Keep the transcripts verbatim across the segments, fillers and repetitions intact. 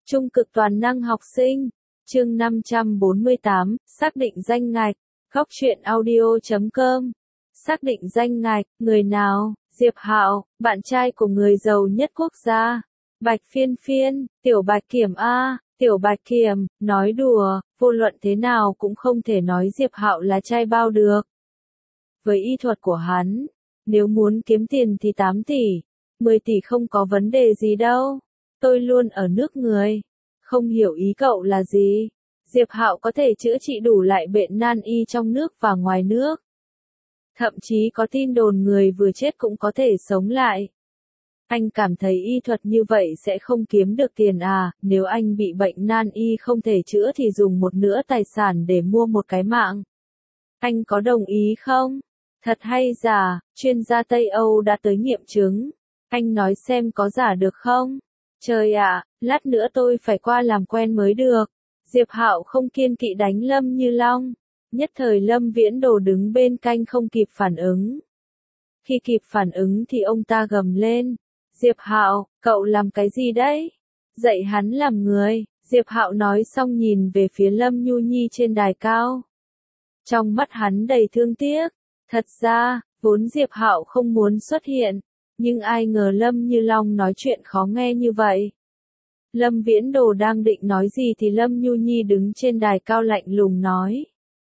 Trung cực toàn năng học sinh, chương năm trăm bốn mươi tám, xác định danh ngạch, góc truyện audio chấm com. Xác định danh ngạch, người nào? Diệp Hạo, bạn trai của người giàu nhất quốc gia. Bạch Phiên Phiên, Tiểu Bạch Kiểm a, Tiểu Bạch Kiểm, nói đùa, vô luận thế nào cũng không thể nói Diệp Hạo là trai bao được. Với y thuật của hắn, nếu muốn kiếm tiền thì tám tỷ, mười tỷ không có vấn đề gì đâu. Tôi luôn ở nước người. Không hiểu ý cậu là gì? Diệp Hạo có thể chữa trị đủ lại bệnh nan y trong nước và ngoài nước. Thậm chí có tin đồn người vừa chết cũng có thể sống lại. Anh cảm thấy y thuật như vậy sẽ không kiếm được tiền à? Nếu anh bị bệnh nan y không thể chữa thì dùng một nửa tài sản để mua một cái mạng. Anh có đồng ý không? Thật hay giả, chuyên gia Tây Âu đã tới nghiệm chứng. Anh nói xem có giả được không? Trời ạ, lát nữa tôi phải qua làm quen mới được. Diệp Hạo không kiên kỵ đánh Lâm Như Long. Nhất thời Lâm Viễn Đồ đứng bên cạnh không kịp phản ứng. Khi kịp phản ứng thì ông ta gầm lên. Diệp Hạo, cậu làm cái gì đấy? Dạy hắn làm người. Diệp Hạo nói xong nhìn về phía Lâm Nhu Nhi trên đài cao. Trong mắt hắn đầy thương tiếc. Thật ra, vốn Diệp Hạo không muốn xuất hiện. Nhưng ai ngờ Lâm Như Long nói chuyện khó nghe như vậy. Lâm Viễn Đồ đang định nói gì thì Lâm Nhu Nhi đứng trên đài cao lạnh lùng nói.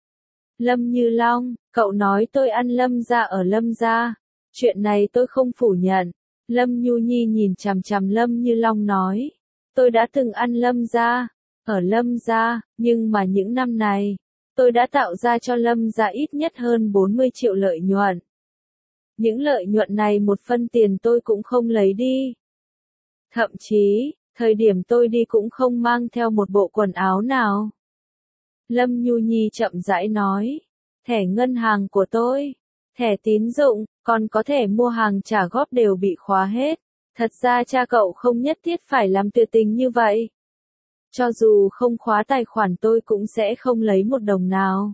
Lâm Như Long, cậu nói tôi ăn Lâm gia ở Lâm gia. Chuyện này tôi không phủ nhận. Lâm Nhu Nhi nhìn chằm chằm Lâm Như Long nói. Tôi đã từng ăn Lâm gia, ở Lâm gia, nhưng mà những năm này, tôi đã tạo ra cho Lâm gia ít nhất hơn bốn mươi triệu lợi nhuận. Những lợi nhuận này một phân tiền tôi cũng không lấy đi. Thậm chí, thời điểm tôi đi cũng không mang theo một bộ quần áo nào. Lâm Nhu Nhi chậm rãi nói, thẻ ngân hàng của tôi, thẻ tín dụng, còn có thẻ mua hàng trả góp đều bị khóa hết. Thật ra cha cậu không nhất thiết phải làm tuyệt tình như vậy. Cho dù không khóa tài khoản tôi cũng sẽ không lấy một đồng nào.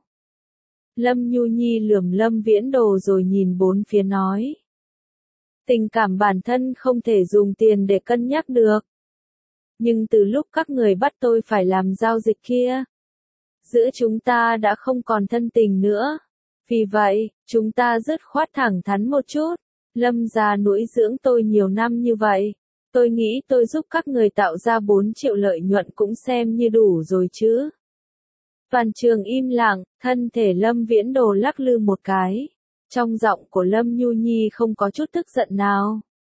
Lâm Nhu Nhi lườm Lâm Viễn Đồ rồi nhìn bốn phía nói. Tình cảm bản thân không thể dùng tiền để cân nhắc được. Nhưng từ lúc các người bắt tôi phải làm giao dịch kia, giữa chúng ta đã không còn thân tình nữa. Vì vậy, chúng ta dứt khoát thẳng thắn một chút. Lâm gia nuôi dưỡng tôi nhiều năm như vậy. Tôi nghĩ tôi giúp các người tạo ra bốn triệu lợi nhuận cũng xem như đủ rồi chứ. Toàn trường im lặng, thân thể Lâm Viễn Đồ lắc lư một cái. Trong giọng của Lâm Nhu Nhi không có chút tức giận nào.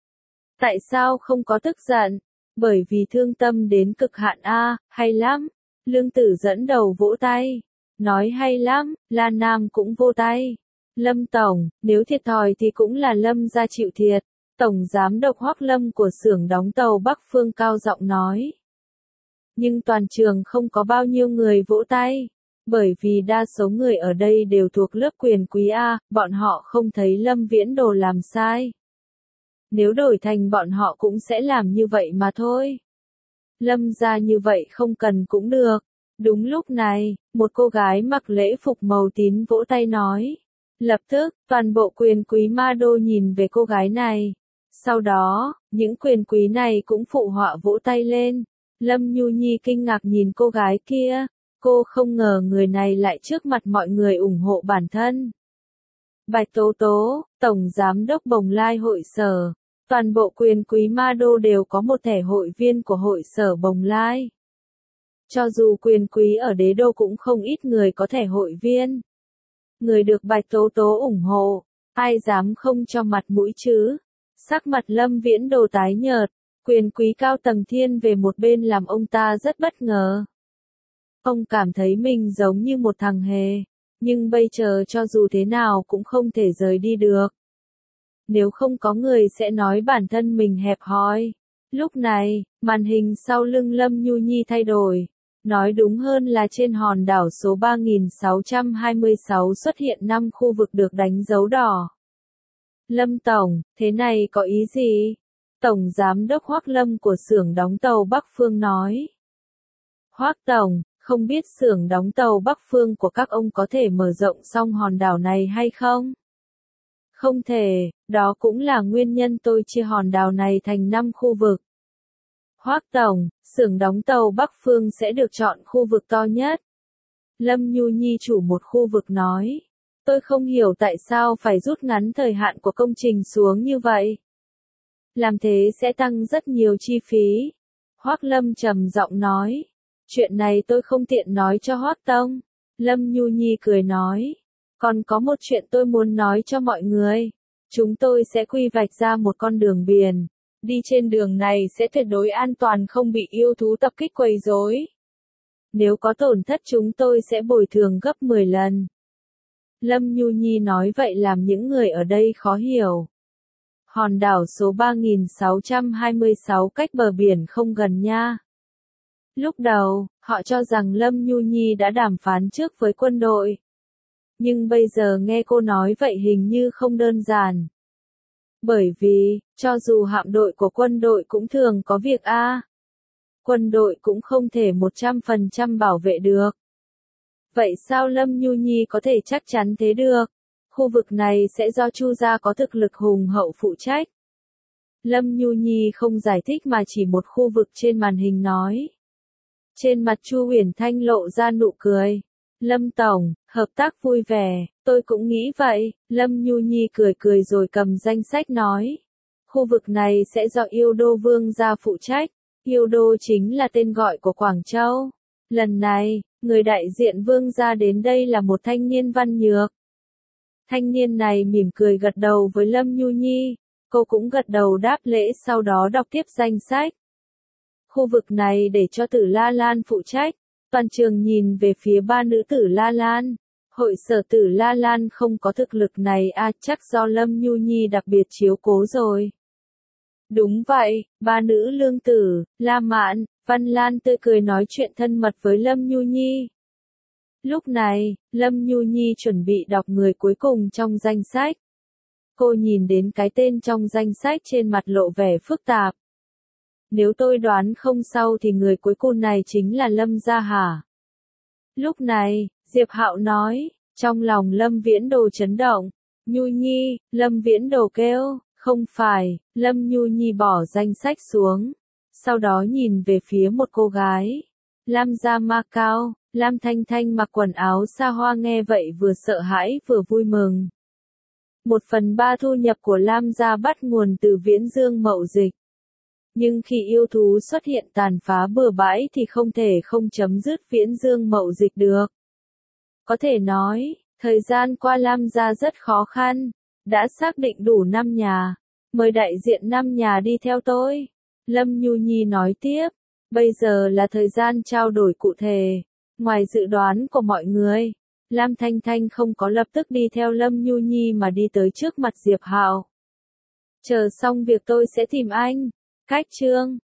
Tại sao không có tức giận? Bởi vì thương tâm đến cực hạn a, hay lắm. Lương Tử dẫn đầu vỗ tay. Nói hay lắm, La Nam cũng vỗ tay. Lâm Tổng, nếu thiệt thòi thì cũng là Lâm gia chịu thiệt. Tổng Giám đốc Hoắc Lâm của xưởng đóng tàu Bắc Phương cao giọng nói. Nhưng toàn trường không có bao nhiêu người vỗ tay. Bởi vì đa số người ở đây đều thuộc lớp quyền quý A, bọn họ không thấy Lâm Viễn Đồ làm sai. Nếu đổi thành bọn họ cũng sẽ làm như vậy mà thôi. Lâm gia như vậy không cần cũng được. Đúng lúc này, một cô gái mặc lễ phục màu tím vỗ tay nói. Lập tức, toàn bộ quyền quý Ma Đô nhìn về cô gái này. Sau đó, những quyền quý này cũng phụ họa vỗ tay lên. Lâm Nhu Nhi kinh ngạc nhìn cô gái kia. Cô không ngờ người này lại trước mặt mọi người ủng hộ bản thân. Bạch Tố Tố, Tổng Giám đốc Bồng Lai Hội Sở. Toàn bộ quyền quý Ma Đô đều có một thẻ hội viên của Hội Sở Bồng Lai. Cho dù quyền quý ở đế đô cũng không ít người có thẻ hội viên. Người được Bạch Tố Tố ủng hộ, ai dám không cho mặt mũi chứ? Sắc mặt Lâm Viễn Đồ tái nhợt, quyền quý cao tầng thiên về một bên làm ông ta rất bất ngờ. Ông cảm thấy mình giống như một thằng hề, nhưng bây giờ cho dù thế nào cũng không thể rời đi được. Nếu không có người sẽ nói bản thân mình hẹp hòi. Lúc này, màn hình sau lưng Lâm Nhu Nhi thay đổi. Nói đúng hơn là trên hòn đảo số ba nghìn sáu trăm hai mươi sáu xuất hiện năm khu vực được đánh dấu đỏ. Lâm Tổng, thế này có ý gì? Tổng Giám đốc Hoắc Lâm của xưởng đóng tàu Bắc Phương nói. Hoắc Tổng, không biết xưởng đóng tàu Bắc Phương của các ông có thể mở rộng xong hòn đảo này hay không? Không thể, đó cũng là nguyên nhân tôi chia hòn đảo này thành năm khu vực. Hoắc tổng, xưởng đóng tàu Bắc Phương sẽ được chọn khu vực to nhất. Lâm Nhu Nhi chủ một khu vực nói. Tôi không hiểu tại sao phải rút ngắn thời hạn của công trình xuống như vậy. Làm thế sẽ tăng rất nhiều chi phí. Hoắc Lâm trầm giọng nói. Chuyện này tôi không tiện nói cho Hoắc Tông. Lâm Nhu Nhi cười nói. Còn có một chuyện tôi muốn nói cho mọi người. Chúng tôi sẽ quy vạch ra một con đường biển. Đi trên đường này sẽ tuyệt đối an toàn, không bị yêu thú tập kích quấy rối. Nếu có tổn thất chúng tôi sẽ bồi thường gấp mười lần. Lâm Nhu Nhi nói vậy làm những người ở đây khó hiểu. Hòn đảo số ba nghìn sáu trăm hai mươi sáu cách bờ biển không gần nha. Lúc đầu, họ cho rằng Lâm Nhu Nhi đã đàm phán trước với quân đội. Nhưng bây giờ nghe cô nói vậy hình như không đơn giản. Bởi vì, cho dù hạm đội của quân đội cũng thường có việc a, quân đội cũng không thể một trăm phần trăm bảo vệ được. Vậy sao Lâm Nhu Nhi có thể chắc chắn thế được? Khu vực này sẽ do Chu gia có thực lực hùng hậu phụ trách. Lâm Nhu Nhi không giải thích mà chỉ một khu vực trên màn hình nói. Trên mặt Chu Uyển Thanh lộ ra nụ cười. Lâm tổng, hợp tác vui vẻ, tôi cũng nghĩ vậy. Lâm Nhu Nhi cười cười rồi cầm danh sách nói. Khu vực này sẽ do Yêu Đô Vương gia phụ trách. Yêu Đô chính là tên gọi của Quảng Châu. Lần này, người đại diện Vương gia đến đây là một thanh niên văn nhược. Thanh niên này mỉm cười gật đầu với Lâm Nhu Nhi. Cô cũng gật đầu đáp lễ sau đó đọc tiếp danh sách. Khu vực này để cho Tử La Lan phụ trách. Toàn trường nhìn về phía ba nữ Tử La Lan. Hội sở Tử La Lan không có thực lực này à, chắc do Lâm Nhu Nhi đặc biệt chiếu cố rồi. Đúng vậy, ba nữ Lương Tử, La Mạn, Văn Lan tươi cười nói chuyện thân mật với Lâm Nhu Nhi. Lúc này, Lâm Nhu Nhi chuẩn bị đọc người cuối cùng trong danh sách. Cô nhìn đến cái tên trong danh sách trên mặt lộ vẻ phức tạp. Nếu tôi đoán không sao thì người cuối cùng này chính là Lâm gia hả? Lúc này, Diệp Hạo nói, trong lòng Lâm Viễn Đồ chấn động. Nhu Nhi, Lâm Viễn Đồ kêu, không phải. Lâm Nhu Nhi bỏ danh sách xuống. Sau đó nhìn về phía một cô gái. Lam gia Macau. Lam Thanh Thanh mặc quần áo xa hoa nghe vậy vừa sợ hãi vừa vui mừng. Một phần ba thu nhập của Lam gia bắt nguồn từ Viễn Dương mậu dịch. Nhưng khi yêu thú xuất hiện tàn phá bừa bãi thì không thể không chấm dứt Viễn Dương mậu dịch được. Có thể nói, thời gian qua Lam gia rất khó khăn, đã xác định đủ năm nhà. Mời đại diện năm nhà đi theo tôi. Lâm Nhu Nhi nói tiếp, bây giờ là thời gian trao đổi cụ thể. Ngoài dự đoán của mọi người, Lam Thanh Thanh không có lập tức đi theo Lâm Nhu Nhi mà đi tới trước mặt Diệp Hạo. Chờ xong việc tôi sẽ tìm anh. Cách chương